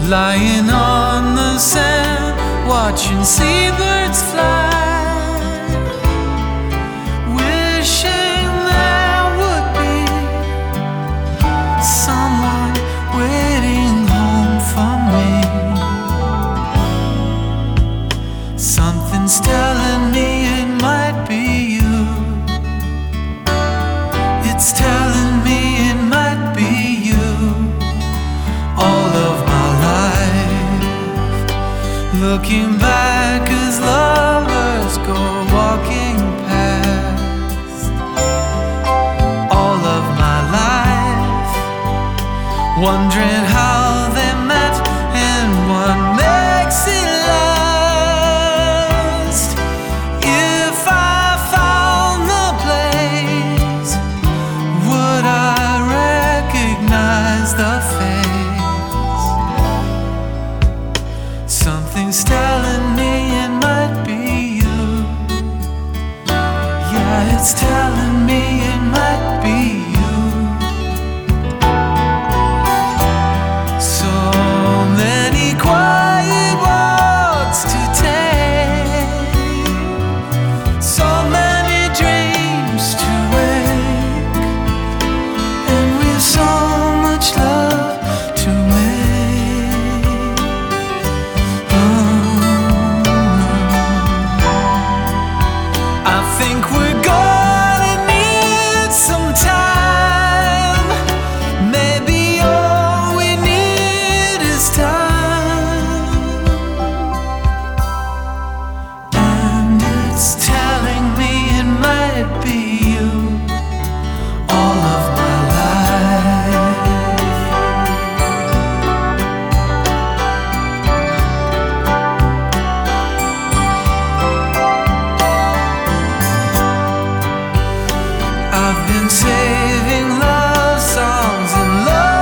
lying on the sand, watching seabirds fly, wishing there would be someone waiting home for me. Something's telling me it might be you. It's telling me it might be you. All of my life, looking back as lovers go walking past. All of my life, wondering how they met and what makes it last. If I found the place, would I recognize the face? Something's telling me it might be you. Yeah, it's telling me it might be you. So many quiet walks to take, so many dreams to wake, and we've so much love to make. I think we're gonna need some time. Maybe all we need is time. And it's telling me it might be you. All of my life, I've been saving love songs and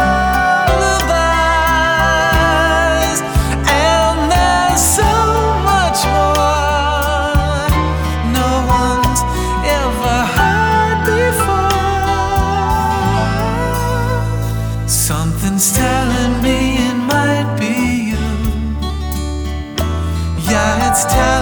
lullabies, and there's so much more no one's ever heard before. Something's telling me it might be you. Yeah, it's telling